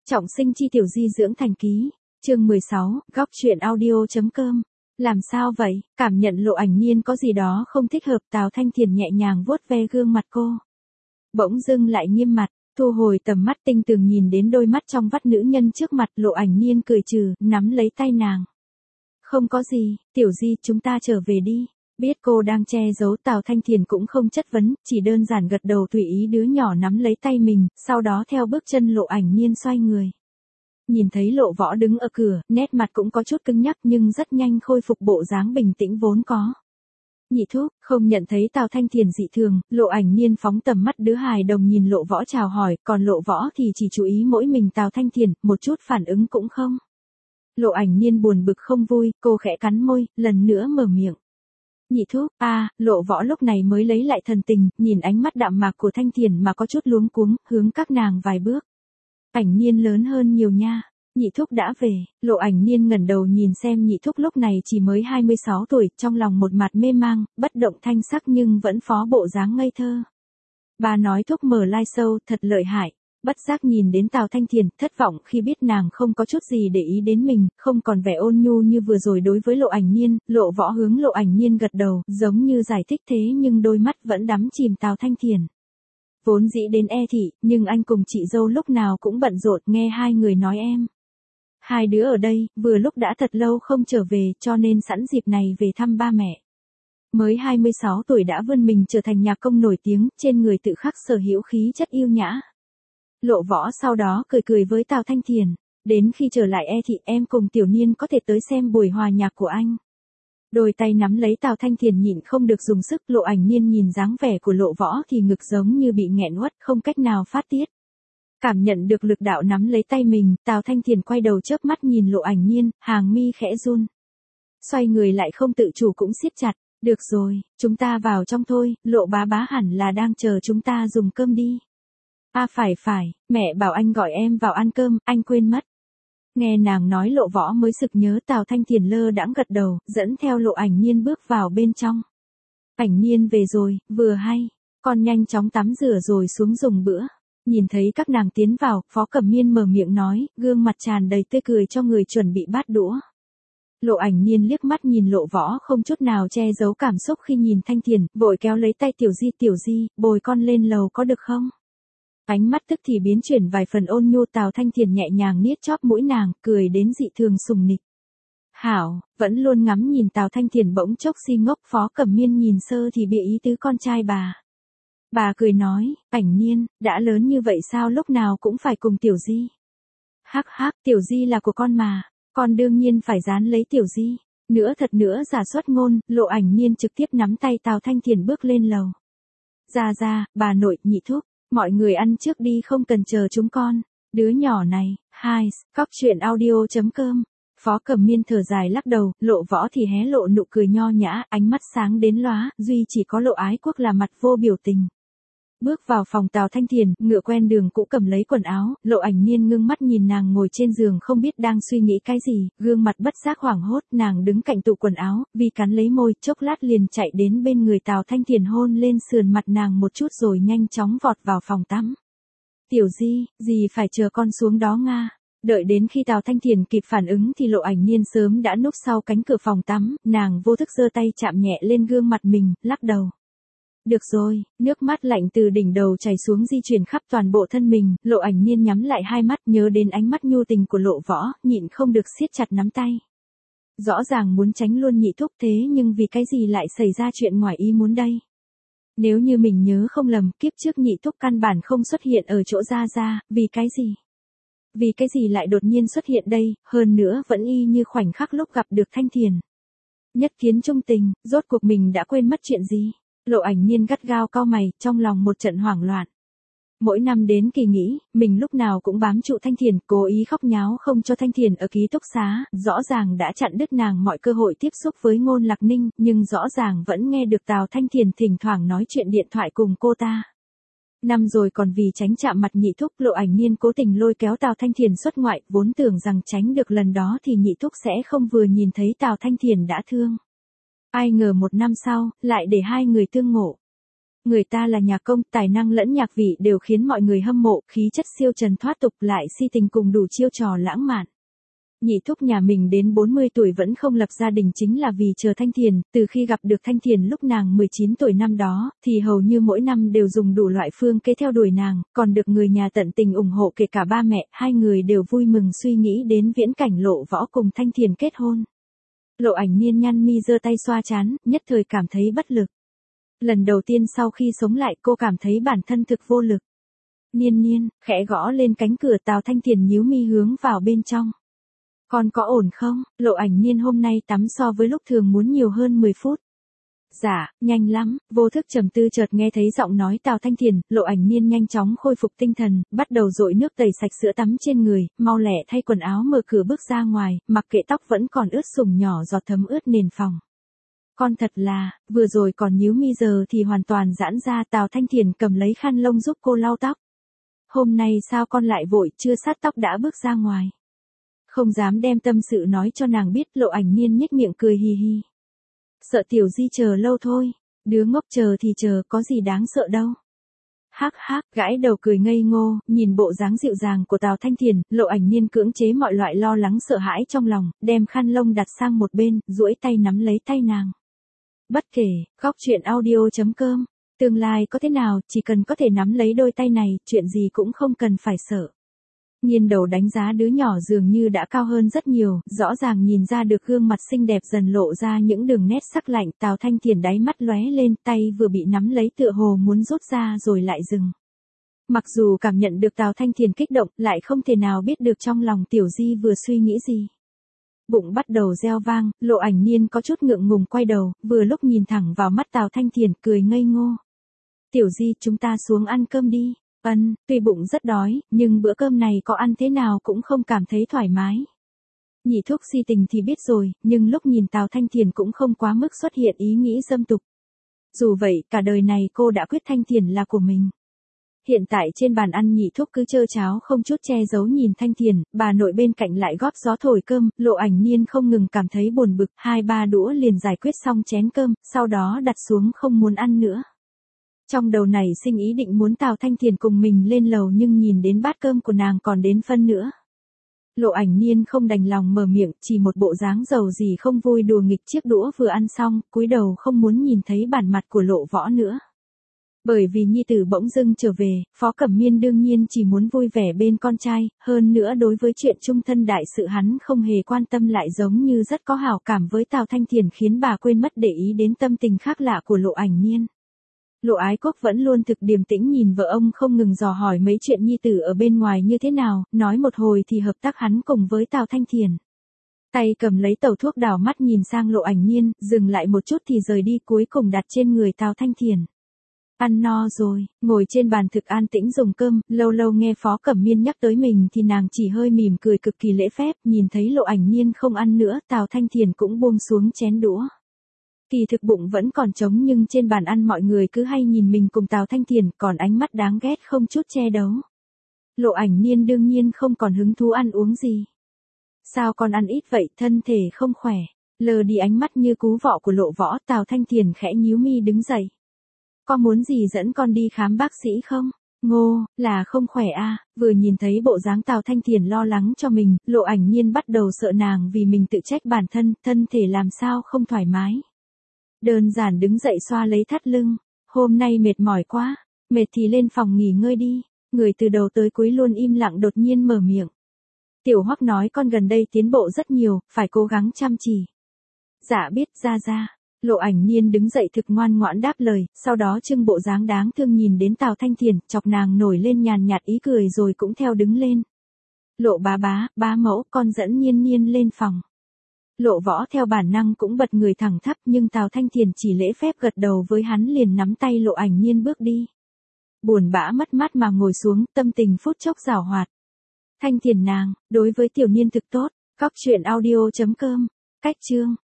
Trọng sinh chi tiểu di dưỡng thành ký, chương 16, góc truyện audio.com. Làm sao vậy, cảm nhận Lộ Ảnh Nhiên có gì đó không thích hợp, Tào Thanh Thiền nhẹ nhàng vuốt ve gương mặt cô. Bỗng dưng lại nghiêm mặt, thu hồi tầm mắt tinh tường nhìn đến đôi mắt trong vắt nữ nhân trước mặt, Lộ Ảnh Nhiên cười trừ, nắm lấy tay nàng. Không có gì, tiểu di, chúng ta trở về đi. Biết cô đang che giấu, Tào Thanh Thiền cũng không chất vấn, chỉ đơn giản gật đầu tùy ý đứa nhỏ nắm lấy tay mình, sau đó theo bước chân Lộ Ảnh Nhiên xoay người. Nhìn thấy Lộ Võ đứng ở cửa, nét mặt cũng có chút cứng nhắc nhưng rất nhanh khôi phục bộ dáng bình tĩnh vốn có. Nhị thúc, không nhận thấy Tào Thanh Thiền dị thường, Lộ Ảnh Nhiên phóng tầm mắt đứa hài đồng nhìn Lộ Võ chào hỏi, còn Lộ Võ thì chỉ chú ý mỗi mình Tào Thanh Thiền, một chút phản ứng cũng không. Lộ Ảnh Nhiên buồn bực không vui, cô khẽ cắn môi, lần nữa mở miệng. Nhị thúc, Lộ Võ lúc này mới lấy lại thần tình, nhìn ánh mắt đạm mạc của Thanh Thiền mà có chút luống cuống, hướng các nàng vài bước. Ảnh Nhiên lớn hơn nhiều nha, nhị thúc đã về, Lộ Ảnh Nhiên ngẩng đầu nhìn xem nhị thúc lúc này chỉ mới 26 tuổi, trong lòng một mặt mê mang, bất động thanh sắc nhưng vẫn phó bộ dáng ngây thơ. Bà nói thúc mở live show thật lợi hại. Bất giác nhìn đến Tào Thanh Thiền, thất vọng khi biết nàng không có chút gì để ý đến mình, không còn vẻ ôn nhu như vừa rồi đối với Lộ Ảnh Nhiên. Lộ Võ hướng Lộ Ảnh Nhiên gật đầu, giống như giải thích thế nhưng đôi mắt vẫn đắm chìm Tào Thanh Thiền. Vốn dĩ đến e thị, nhưng anh cùng chị dâu lúc nào cũng bận rộn, nghe hai người nói em. Hai đứa ở đây, vừa lúc đã thật lâu không trở về, cho nên sẵn dịp này về thăm ba mẹ. Mới 26 tuổi đã vươn mình trở thành nhạc công nổi tiếng, trên người tự khắc sở hữu khí chất yêu nhã. Lộ Võ sau đó cười cười với Tào Thanh Thiền, đến khi trở lại e thị em cùng Tiểu Niên có thể tới xem buổi hòa nhạc của anh. Đôi tay nắm lấy Tào Thanh Thiền nhịn không được dùng sức, Lộ Ảnh Nhiên nhìn dáng vẻ của Lộ Võ thì ngực giống như bị nghẹn uất, không cách nào phát tiết. Cảm nhận được lực đạo nắm lấy tay mình, Tào Thanh Thiền quay đầu chớp mắt nhìn Lộ Ảnh Nhiên, hàng mi khẽ run. Xoay người lại không tự chủ cũng siết chặt, được rồi, chúng ta vào trong thôi, Lộ bá bá hẳn là đang chờ chúng ta dùng cơm đi. Phải, mẹ bảo anh gọi em vào ăn cơm, anh quên mất. Nghe nàng nói Lộ Võ mới sực nhớ, Tào Thanh Thiền lơ đãng gật đầu, dẫn theo Lộ Ảnh Nhiên bước vào bên trong. Ảnh Nhiên về rồi, vừa hay, con nhanh chóng tắm rửa rồi xuống dùng bữa. Nhìn thấy các nàng tiến vào, Phó Cẩm Miên mở miệng nói, gương mặt tràn đầy tươi cười cho người chuẩn bị bát đũa. Lộ Ảnh Nhiên liếc mắt nhìn Lộ Võ không chút nào che giấu cảm xúc khi nhìn Thanh Thiền, vội kéo lấy tay Tiểu Di, bồi con lên lầu có được không? Ánh mắt tức thì biến chuyển vài phần ôn nhu, Tào Thanh Thiền nhẹ nhàng niết chóp mũi nàng, cười đến dị thường sùng nịch. Hảo, vẫn luôn ngắm nhìn Tào Thanh Thiền bỗng chốc si ngốc, Phó Cẩm Miên nhìn sơ thì bị ý tứ con trai bà. Bà cười nói, Ảnh Nhiên, đã lớn như vậy sao lúc nào cũng phải cùng Tiểu Di. Hắc, Tiểu Di là của con mà, con đương nhiên phải dán lấy Tiểu Di. Thật nữa giả xuất ngôn, Lộ Ảnh Nhiên trực tiếp nắm tay Tào Thanh Thiền bước lên lầu. Ra, bà nội, nhị thúc. Mọi người ăn trước đi không cần chờ chúng con. Đứa nhỏ này, góc truyện audio.com. Phó Cẩm Miên thở dài lắc đầu, Lộ Võ thì hé lộ nụ cười nho nhã, ánh mắt sáng đến lóa, duy chỉ có Lộ Ái Quốc là mặt vô biểu tình. Bước vào phòng Tào Thanh Thiền, ngựa quen đường cũ cầm lấy quần áo, Lộ Ảnh Nhiên ngưng mắt nhìn nàng ngồi trên giường không biết đang suy nghĩ cái gì, gương mặt bất giác hoảng hốt, nàng đứng cạnh tủ quần áo, vì cắn lấy môi, chốc lát liền chạy đến bên người Tào Thanh Thiền hôn lên sườn mặt nàng một chút rồi nhanh chóng vọt vào phòng tắm. Tiểu Di, gì phải chờ con xuống đó nga. Đợi đến khi Tào Thanh Thiền kịp phản ứng thì Lộ Ảnh Nhiên sớm đã núp sau cánh cửa phòng tắm, nàng vô thức giơ tay chạm nhẹ lên gương mặt mình, lắc đầu. Được rồi, nước mắt lạnh từ đỉnh đầu chảy xuống di chuyển khắp toàn bộ thân mình, Lộ Ảnh Nhiên nhắm lại hai mắt nhớ đến ánh mắt nhu tình của Lộ Võ, nhịn không được siết chặt nắm tay. Rõ ràng muốn tránh luôn nhị thúc thế nhưng vì cái gì lại xảy ra chuyện ngoài ý muốn đây? Nếu như mình nhớ không lầm, kiếp trước nhị thúc căn bản không xuất hiện ở chỗ Gia, vì cái gì? Vì cái gì lại đột nhiên xuất hiện đây, hơn nữa vẫn y như khoảnh khắc lúc gặp được Thanh Thiền. Nhất kiến trung tình, rốt cuộc mình đã quên mất chuyện gì? Lộ Ảnh Nhiên gắt gao cau mày, trong lòng một trận hoảng loạn. Mỗi năm đến kỳ nghỉ, mình lúc nào cũng bám trụ Thanh Thiền, cố ý khóc nháo không cho Thanh Thiền ở ký túc xá, rõ ràng đã chặn đứt nàng mọi cơ hội tiếp xúc với Ngôn Lạc Ninh, nhưng rõ ràng vẫn nghe được Tào Thanh Thiền thỉnh thoảng nói chuyện điện thoại cùng cô ta. Năm rồi còn vì tránh chạm mặt nhị thúc, Lộ Ảnh Nhiên cố tình lôi kéo Tào Thanh Thiền xuất ngoại, vốn tưởng rằng tránh được lần đó thì nhị thúc sẽ không vừa nhìn thấy Tào Thanh Thiền đã thương. Ai ngờ một năm sau, lại để hai người tương ngộ. Người ta là nhạc công, tài năng lẫn nhạc vị đều khiến mọi người hâm mộ, khí chất siêu trần thoát tục lại si tình cùng đủ chiêu trò lãng mạn. Nhị thúc nhà mình đến 40 tuổi vẫn không lập gia đình chính là vì chờ Thanh Thiền, từ khi gặp được Thanh Thiền lúc nàng 19 tuổi năm đó, thì hầu như mỗi năm đều dùng đủ loại phương kế theo đuổi nàng, còn được người nhà tận tình ủng hộ kể cả ba mẹ, hai người đều vui mừng suy nghĩ đến viễn cảnh Lộ Võ cùng Thanh Thiền kết hôn. Lộ Ảnh Niên nhăn mi giơ tay xoa trán, nhất thời cảm thấy bất lực. Lần đầu tiên sau khi sống lại cô cảm thấy bản thân thực vô lực. Niên Niên, khẽ gõ lên cánh cửa Tào Thanh Thiền nhíu mi hướng vào bên trong. Con có ổn không? Lộ Ảnh Niên hôm nay tắm so với lúc thường muốn nhiều hơn 10 phút. Dạ, nhanh lắm, vô thức trầm tư chợt nghe thấy giọng nói Tào Thanh Thiền, Lộ Ảnh Niên nhanh chóng khôi phục tinh thần, bắt đầu dội nước tẩy sạch sữa tắm trên người, mau lẹ thay quần áo mở cửa bước ra ngoài, mặc kệ tóc vẫn còn ướt sũng nhỏ giọt thấm ướt nền phòng. Con thật là, vừa rồi còn nhíu mi giờ thì hoàn toàn giãn ra. Tào Thanh Thiền cầm lấy khăn lông giúp cô lau tóc. Hôm nay sao con lại vội chưa sát tóc đã bước ra ngoài? Không dám đem tâm sự nói cho nàng biết. Lộ Ảnh Niên nhếch miệng cười hì hì. Sợ Tiểu Di chờ lâu thôi, đứa ngốc chờ thì chờ, có gì đáng sợ đâu. Hắc hắc, gãi đầu cười ngây ngô, nhìn bộ dáng dịu dàng của Tào Thanh Thiền, Lộ Ảnh Niên cưỡng chế mọi loại lo lắng sợ hãi trong lòng, đem khăn lông đặt sang một bên, duỗi tay nắm lấy tay nàng. Bất kể, góc chuyện audio.com, tương lai có thế nào, chỉ cần có thể nắm lấy đôi tay này, chuyện gì cũng không cần phải sợ. Nhiên đầu đánh giá đứa nhỏ dường như đã cao hơn rất nhiều, rõ ràng nhìn ra được gương mặt xinh đẹp dần lộ ra những đường nét sắc lạnh. Tào Thanh Thiền đáy mắt lóe lên, tay vừa bị nắm lấy tựa hồ muốn rút ra rồi lại dừng. Mặc dù cảm nhận được Tào Thanh Thiền kích động, lại không thể nào biết được trong lòng Tiểu Di vừa suy nghĩ gì. Bụng bắt đầu reo vang, Lộ Ảnh Niên có chút ngượng ngùng quay đầu, vừa lúc nhìn thẳng vào mắt Tào Thanh Thiền, cười ngây ngô. Tiểu Di, chúng ta xuống ăn cơm đi. Tuy bụng rất đói, nhưng bữa cơm này có ăn thế nào cũng không cảm thấy thoải mái. Nhị thúc si tình thì biết rồi, nhưng lúc nhìn Tào Thanh Thiền cũng không quá mức xuất hiện ý nghĩ dâm tục. Dù vậy, cả đời này cô đã quyết Thanh Thiền là của mình. Hiện tại trên bàn ăn nhị thúc cứ trơ cháo không chút che giấu nhìn Thanh Thiền, bà nội bên cạnh lại góp gió thổi cơm, Lộ Ảnh Niên không ngừng cảm thấy buồn bực, 2-3 đũa liền giải quyết xong chén cơm, sau đó đặt xuống không muốn ăn nữa. Trong đầu này sinh ý định muốn Tào Thanh Thiền cùng mình lên lầu nhưng nhìn đến bát cơm của nàng còn đến phân nữa. Lộ Ảnh Niên không đành lòng mở miệng, chỉ một bộ dáng giàu gì không vui đùa nghịch chiếc đũa vừa ăn xong, cúi đầu không muốn nhìn thấy bản mặt của Lộ Võ nữa. Bởi vì nhi tử bỗng dưng trở về, Phó Cẩm Miên đương nhiên chỉ muốn vui vẻ bên con trai, hơn nữa đối với chuyện chung thân đại sự hắn không hề quan tâm, lại giống như rất có hảo cảm với Tào Thanh Thiền, khiến bà quên mất để ý đến tâm tình khác lạ của Lộ Ảnh Niên. Lộ Ái Quốc vẫn luôn thực điềm tĩnh nhìn vợ ông không ngừng dò hỏi mấy chuyện nhi tử ở bên ngoài như thế nào, nói một hồi thì hợp tác hắn cùng với Tào Thanh Thiền. Tay cầm lấy tẩu thuốc đảo mắt nhìn sang Lộ Ảnh Niên, dừng lại một chút thì rời đi, cuối cùng đặt trên người Tào Thanh Thiền. Ăn no rồi, ngồi trên bàn thực an tĩnh dùng cơm, lâu lâu nghe Phó Cẩm Miên nhắc tới mình thì nàng chỉ hơi mỉm cười cực kỳ lễ phép, nhìn thấy Lộ Ảnh Niên không ăn nữa, Tào Thanh Thiền cũng buông xuống chén đũa. Kỳ thực bụng vẫn còn trống nhưng trên bàn ăn mọi người cứ hay nhìn mình cùng Tào Thanh Thiền, còn ánh mắt đáng ghét không chút che đấu. Lộ Ảnh Niên đương nhiên không còn hứng thú ăn uống gì. Sao con ăn ít vậy, thân thể không khỏe? Lờ đi ánh mắt như cú vọ của Lộ Võ, Tào Thanh Thiền khẽ nhíu mi đứng dậy. Có muốn gì dẫn con đi khám bác sĩ không? Ngô, là không khỏe à? Vừa nhìn thấy bộ dáng Tào Thanh Thiền lo lắng cho mình, Lộ Ảnh Niên bắt đầu sợ nàng vì mình tự trách bản thân, thân thể làm sao không thoải mái. Đơn giản đứng dậy xoa lấy thắt lưng, hôm nay mệt mỏi quá, mệt thì lên phòng nghỉ ngơi đi. Người từ đầu tới cuối luôn im lặng đột nhiên mở miệng. Tiểu Hoắc nói con gần đây tiến bộ rất nhiều, phải cố gắng chăm chỉ. Dạ biết ra. Lộ Ảnh Niên đứng dậy thực ngoan ngoãn đáp lời, sau đó trưng bộ dáng đáng thương nhìn đến Tào Thanh Thiền, chọc nàng nổi lên nhàn nhạt ý cười rồi cũng theo đứng lên. Lộ bá mẫu, con dẫn Niên Niên lên phòng. Lộ Võ theo bản năng cũng bật người thẳng thắp, nhưng Tào Thanh Thiền chỉ lễ phép gật đầu với hắn liền nắm tay Lộ Ảnh Niên bước đi. Buồn bã mất mát mà ngồi xuống, tâm tình phút chốc giảo hoạt. Thanh Thiền nàng, đối với tiểu niên thực tốt, góc chuyện audio.com, cách chương.